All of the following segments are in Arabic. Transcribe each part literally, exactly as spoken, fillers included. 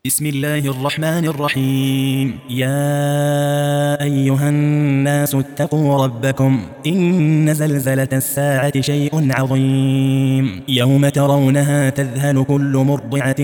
بسم الله الرحمن الرحيم. يا أيها الناس اتقوا ربكم إن زلزلة الساعة شيء عظيم يوم ترونها تذهل كل مرضعة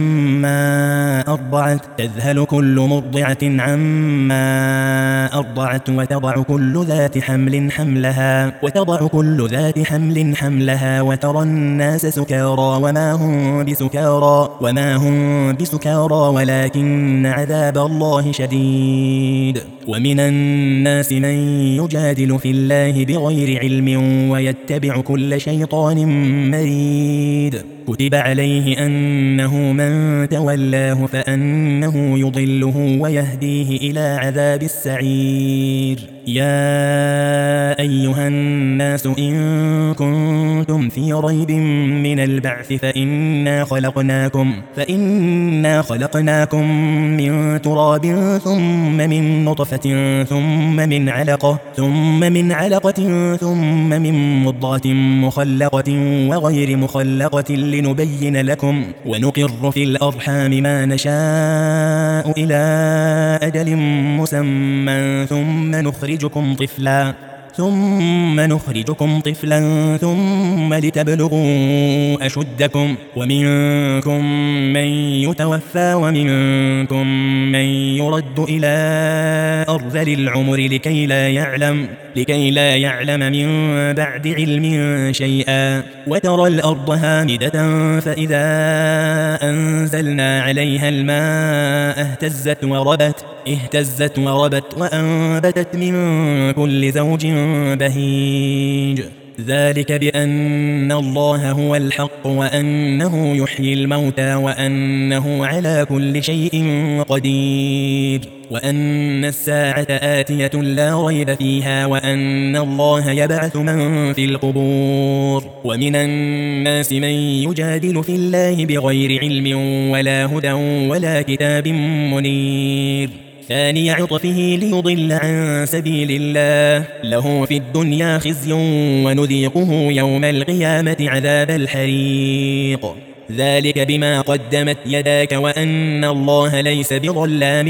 عما أرضعت تذهل كل مرضعة عما أرضعت وتضع كل ذات حمل حملها وتضع كل ذات حمل حملها وترى الناس سكارى وما هم بسكارى وما هم بسكارى ولكن عذاب الله شديد. ومن الناس من يجادل في الله بغير علم ويتبع كل شيطان مريد. كتب عليه أنه من تولاه فأنه يضله ويهديه إلى عذاب السعير. يا أيها الناس إن كنتم في ريب من البعث فإنا خلقناكم فإنا خلقناكم من تراب ثم من نطفة ثم من علقة ثم من علقة ثم من مضغة مخلقة وغير مخلقة لنبين لكم ونقر في الأرحام ما نشاء إلى أجل مسمى ثم نخرجكم طفلا ثم نخرجكم طفلا ثم لتبلغوا أشدكم ومنكم من يتوفى ومنكم من يرد إلى أرذل العمر لكي لا يعلم لكي لا يعلم من بعد علم شيئا. وترى الأرض هامدة فإذا أنزلنا عليها الماء اهتزت وربت اهتزت وربت وأنبتت من كل زوج بهيج. ذلك بأن الله هو الحق وأنه يحيي الموتى وأنه على كل شيء قدير وأن الساعة آتية لا ريب فيها وأن الله يبعث من في القبور. ومن الناس من يجادل في الله بغير علم ولا هدى ولا كتاب منير. ثاني عطفه ليضل عن سبيل الله له في الدنيا خزي ونذيقه يوم القيامة عذاب الحريق. ذلك بما قدمت يداك وأن الله ليس بظلام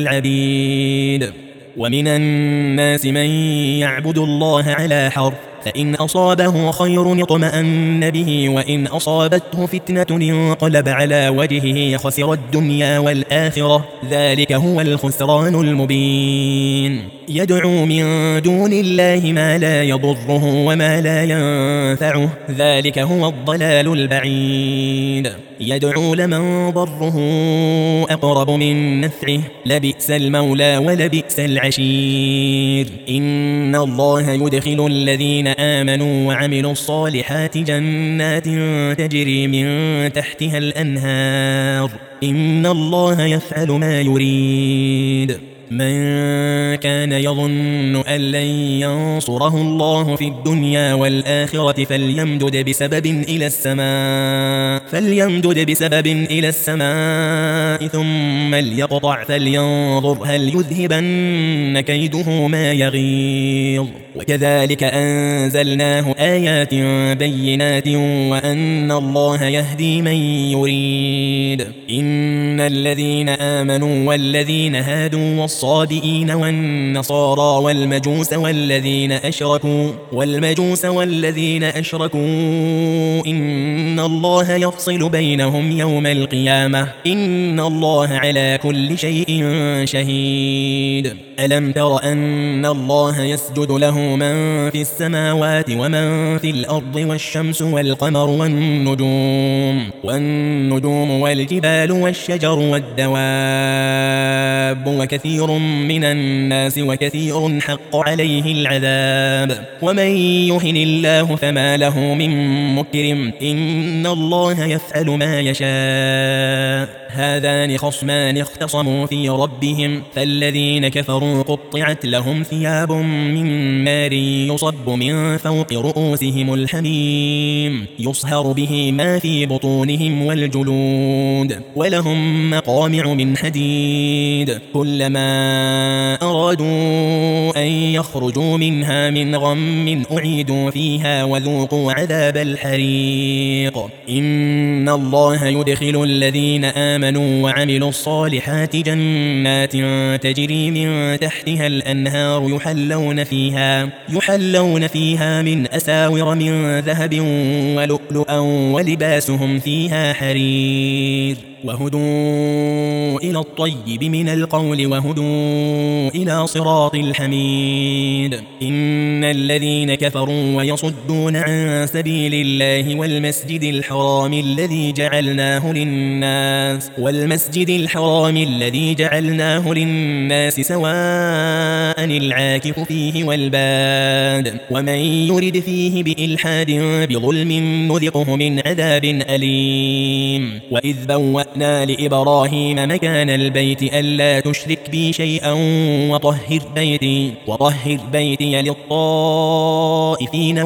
للعبيد. ومن الناس من يعبد الله على حرف فإن أصابه خير اطمأن به وإن أصابته فتنة انقلب على وجهه خسر الدنيا والآخرة. ذلك هو الخسران المبين. يدعو من دون الله ما لا يضره وما لا ينفعه ذلك هو الضلال البعيد. يدعو لمن ضره أقرب من نفعه لبئس المولى ولبئس العشير. إن الله يدخل الذين آمنوا وعملوا الصالحات جنات تجري من تحتها الأنهار إن الله يفعل ما يريد. من كان يظن أن لن ينصره الله في الدنيا والآخرة فليمدد بسبب إلى السماء فليمدد بسبب إلى السماء ثم ليقطع فلينظر هل يذهبن كيده ما يغيظ. وكذلك أنزلناه آيات بينات وأن الله يهدي من يريد. إن الذين آمنوا والذين هادوا والصابئين والنصارى والمجوس والذين أشركوا والمجوس والذين أشركوا إن الله يفصل بينهم يوم القيامة إن الله على كل شيء شهيد. ألم تر أن الله يسجد له من في السماوات ومن في الأرض والشمس والقمر والنجوم والنجوم والجبال والشجر والدواب وكثير من الناس وكثير حق عليه العذاب. ومن يهن الله فما له من مكرم إن الله يفعل ما يشاء. هذان خصمان اختصموا في ربهم فالذين كفروا قطعت لهم ثياب من نار يصب من فوق رؤوسهم الحميم يصهر به ما في بطونهم والجلود ولهم مقامع من حديد كلما أرادوا أن يخرجوا منها من غم أعيدوا فيها وذوقوا عذاب الحريق إن الله يدخل الذين آمنوا وعملوا الصالحات جنات تجري من تحتها الأنهار يحلون فيها يحلون فيها من أساور من ذهب ولؤلؤا ولباسهم فيها حرير وهدوا إلى الطيب من القول وهدوا إلى صراط الحميد إن الذين كفروا ويصدون عن سبيل الله والمسجد الحرام الذي جعلناه للناس والمسجد الحرام الذي جعلناه للناس سواء العاكف فيه والباد ومن يرد فيه بإلحاد بظلم نذقه من عذاب أليم وإذ بوأنا لإبراهيم مكان البيت ألا تشرك بي شيئا وطهر بيتي وطهر بيتي للطائفين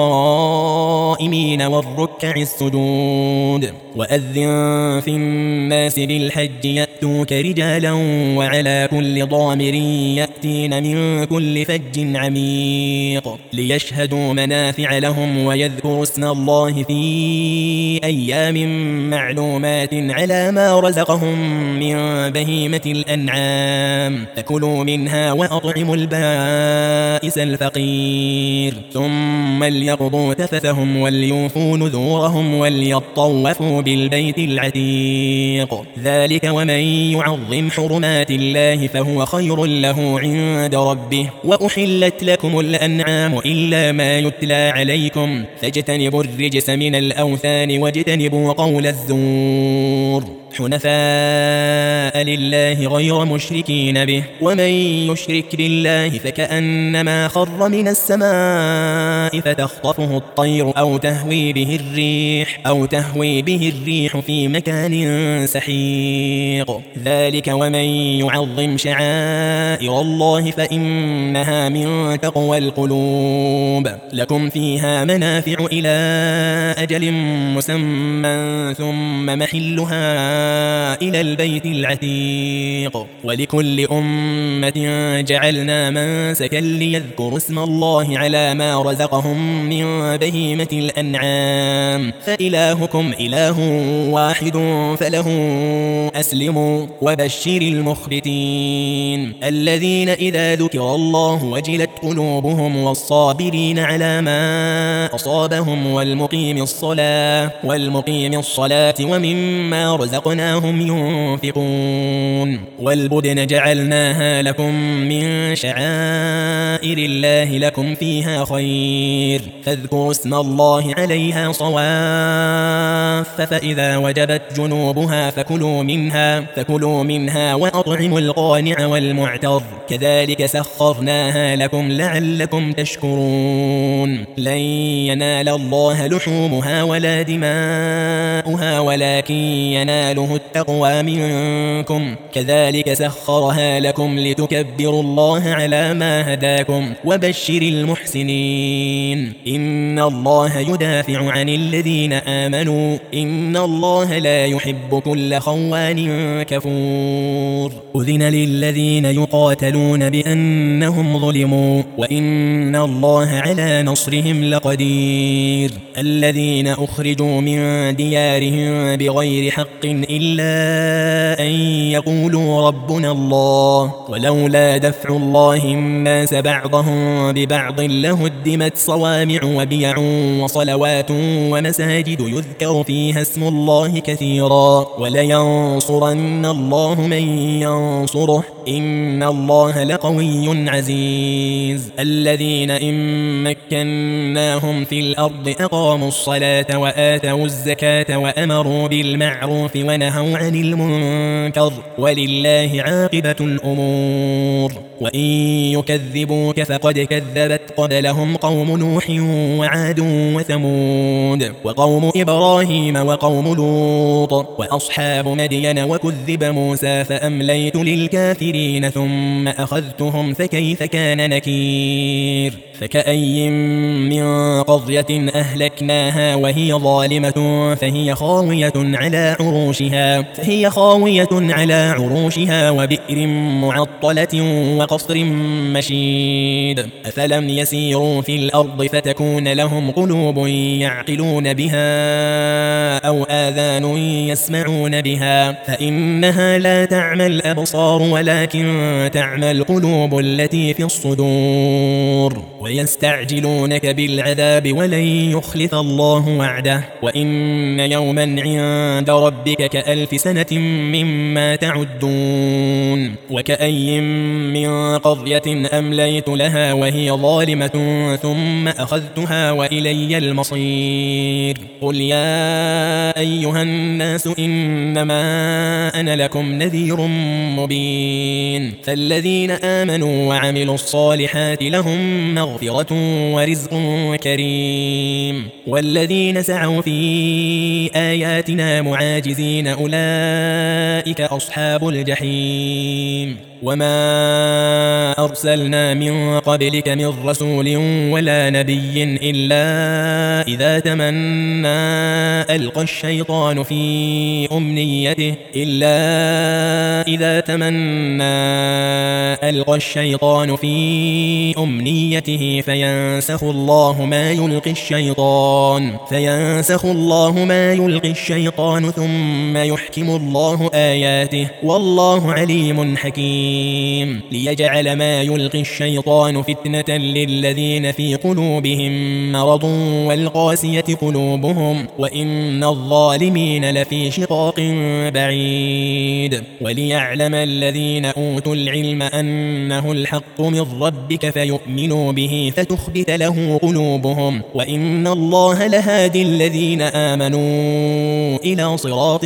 والقائمين والركع السجود وأذن في الناس بالحج يأتوك رجالا وعلى كل ضامر يأتين من كل فج عميق ليشهدوا منافع لهم ويذكروا اسم الله في أيام معلومات على ما رزقهم من بهيمة الأنعام فكلوا منها وأطعموا البائس الفقير ثم ليقضوا تفثهم وليوفوا نذورهم وليطوفوا بالبيت العتيق ذلك ومن يعظم حرمات الله فهو خير له عند ربه وأحلت لكم الأنعام إلا ما يتلى عليكم فاجتنبوا الرجس من الأوثان واجتنبوا قول الزور حنفاء لله غير مشركين به ومن يشرك بالله فكأنما خر من السماء فتخطفه الطير أو تهوي به الريح أو تهوي به الريح في مكان سحيق ذلك ومن يعظم شعائر الله فإنها من تقوى القلوب لكم فيها منافع إلى أجل مسمى ثم محلها إلى البيت العتيق ولكل أمة جعلنا منسكا ليذكروا اسم الله على ما رزقهم من بهيمة الأنعام فإلهكم إله واحد فله أسلموا وبشر المخبتين الذين إذا ذكر الله وجلت قلوبهم والصابرين على ما أصابهم والمقيم الصلاة والمقيم الصلاة ومما رزقناهم ينفقون والبدن جعلناها لكم من شعائر الله لكم فيها خير فاذكروا اسم الله عليها صواف فإذا وجبت جنوبها فكلوا منها فكلوا منها وأطعموا القانع والمعتر كذلك سخرناها لكم لعلكم تشكرون لن ينال الله لحومها ولا دماؤها ولكن يناله التقوى منكم كذلك سخرها لكم لتكبروا الله على ما هداكم وبشر المحسنين إن الله يدافع عن الذين آمنوا إن الله لا يحب كل خوان كفور أذن للذين يقاتلون بأنهم ظلموا وإن الله على نصرهم لقدير الذين أخرجوا من ديارهم بغير حق إلا أن يقولوا ربنا الله ولولا دفع الله الناس بعضهم ببعض لهدمت صوامع وبيع وصلوات ومساجد يذكر فيها اسم الله كثيرا ولينصرن الله من ينصره إن الله لقوي عزيز الذين إن مكناهم في الأرض أقاموا الصلاة وآتوا الزكاة وأمروا بالمعروف ونهوا عن المنكر ولله عاقبة الأمور وإن يكذبوك فقد كذبت قبلهم قوم نوح وعاد وثمود وقوم إبراهيم وقوم لوط وأصحاب مدين وكذب موسى فأمليت للكافرين ثم أخذتهم فكيف كان نكير فكأي من قرية أهلكناها وهي ظالمة فهي خاوية على عروشها فهي خاوية على عروشها وبئر معطلة وقصر مشيد أفلم يسيروا في الأرض فتكون لهم قلوب يعقلون بها أو آذان يسمعون بها فإنها لا تعمى الأبصار ولكن تعمى القلوب التي في الصدور ويستعجلونك بالعذاب ولن يخلف الله وعده وإن يوما عند ربك كألف سنة مما تعدون وكأي من قرية أمليت لها وهي ظالمة ثم أخذتها وإلي المصير قل يا أيها الناس إنما أنا لكم نذير مبين فالذين آمنوا وعملوا الصالحات لهم مغفرة ورزق كريم والذين سعوا في آياتنا معاجزين أولئك أصحاب الجحيم وما أرسلنا من قبلك من رسول ولا نبي إلا إذا تمنى ألقى الشيطان في أمنيته إلا إذا تمنى ألقى الشيطان في أمنيته فينسخ الله ما يلقي الشيطان فينسخ الله ما يلقي الشيطان ثم يحكم الله آياته والله عليم حكيم ليجعل ما يلقي الشيطان فتنة للذين في قلوبهم مرض والقاسية قلوبهم وإن الظالمين لفي شقاق بعيد وليعلم الذين أوتوا العلم أنه الحق من ربك فيؤمنوا به فتخبت له قلوبهم وإن الله لهادي الذين آمنوا إلى صراط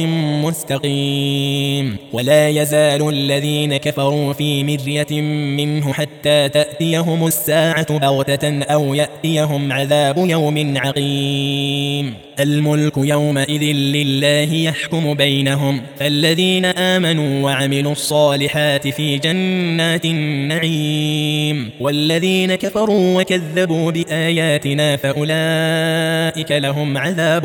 مستقيم ولا يزال الذين كفروا في مرية منه حتى تأتيهم الساعة بغتة أو يأتيهم عذاب يوم عقيم الملك يومئذ لله يحكم بينهم فالذين آمنوا وعملوا الصالحات في جنات النعيم والذين كفروا وكذبوا بآياتنا فأولئك لهم عذاب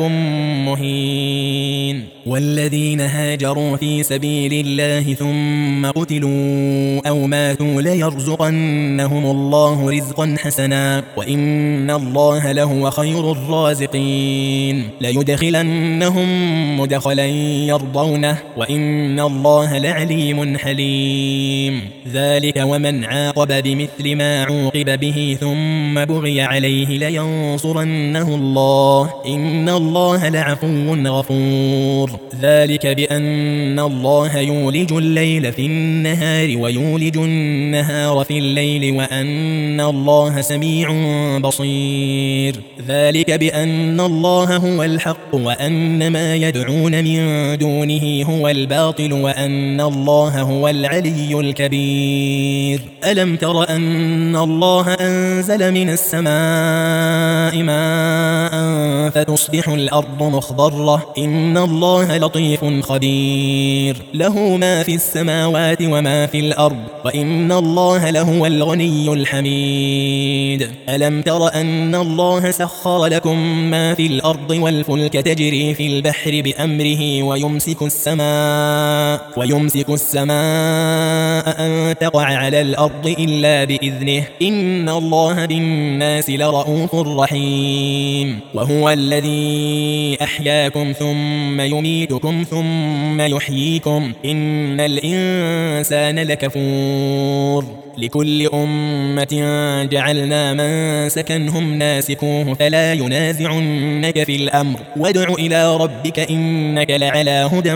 مهين والذين هاجروا في سبيل الله ثم قتلوا أو ماتوا ليرزقنهم الله رزقا حسنا وإن الله لهو خير الرازقين ليدخلنهم مدخلا يرضونه وإن الله لعليم حليم ذلك ومن عاقب بمثل ما عوقب به ثم بغي عليه لينصرنه الله إن الله لعفو غفور ذلك بأن الله يولج الليل في النهار ويولج النهار في الليل وأن الله سميع بصير ذلك بأن الله هو الحق وأن ما يدعون من دونه هو الباطل وأن الله هو العلي الكبير ألم تر أن الله أنزل من السماء ماء فتصبح الأرض مخضرة إن الله لطيف خبير له ما في السماوات وما في الأرض وإن الله لهو الغني الحميد ألم تر أن الله سخر لكم ما في الأرض والفلك تجري في البحر بأمره ويمسك السماء ويمسك السماء أن تقع على الأرض إلا بإذنه إن الله بالناس لرؤوف رحيم وهو الذي أحياكم ثم يميتكم ثم يحييكم إن الإنسان لكفور لكل أمة جعلنا من سكنهم ناسكوه فلا ينازعنك في الأمر وادع إلى ربك إنك لعلى هدى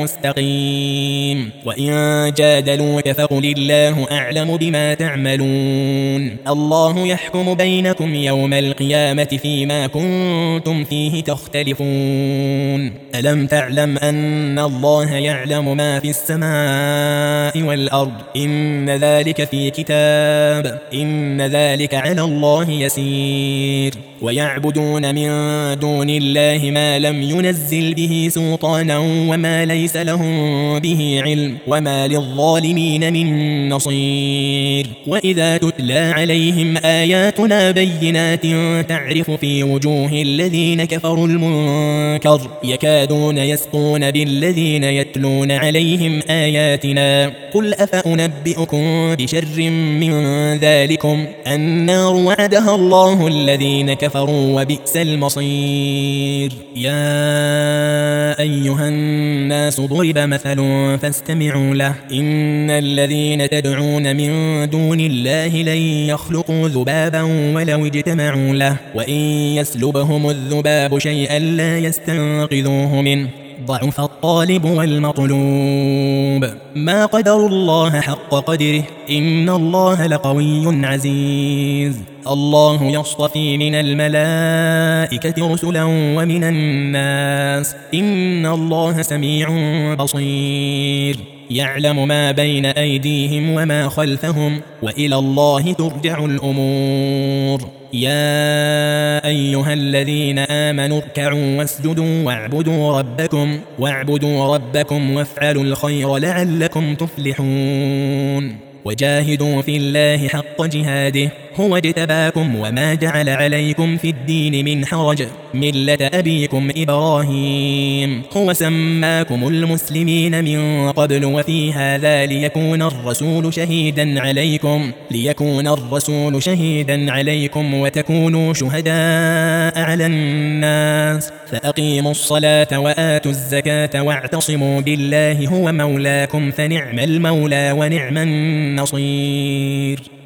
مستقيم وإن جادلوك فقل الله أعلم بما تعملون الله يحكم بينكم يوم القيامة فيما كنتم فيه تختلفون ألم تعلم أن الله يعلم ما في السماء والأرض إن ذلك في كتاب إن ذلك على الله يسير ويعبدون من دون الله ما لم ينزل به سلطانا وما ليس لهم به علم وما للظالمين من نصير وإذا تتلى عليهم آياتنا بينات تعرف في وجوه الذين كفروا المنكر يكادون يسقون بالذين يتلون عليهم آياتنا قل أفأنبئكم بشر من ذلكم النار وعدها الله الذين كفروا وبئس المصير يا أيها الناس ضرب مثل فاستمعوا له إن الذين تدعون من دون الله لن يخلقوا ذبابا ولو اجتمعوا له وإن يسلبهم الذباب شيئا لا يستنقذوه منه ضعف الطالب والمطلوب ما قدر الله حق قدره إن الله لقوي عزيز الله يصطفي من الملائكة رسلا ومن الناس إن الله سميع بصير يعلم ما بين أيديهم وما خلفهم وإلى الله ترجع الأمور يا أيها الذين آمنوا اركعوا واسجدوا واعبدوا ربكم واعبدوا ربكم وافعلوا الخير لعلكم تفلحون وجاهدوا في الله حق جهاده هو اجتباكم وما جعل عليكم في الدين من حرج ملة أبيكم إبراهيم هو سماكم المسلمين من قبل وفي هذا ليكون الرسول شهيدا عليكم ليكون الرسول شهيدا عليكم وتكونوا شهداء على الناس فأقيموا الصلاة وآتوا الزكاة واعتصموا بالله هو مولاكم فنعم المولى ونعم النصير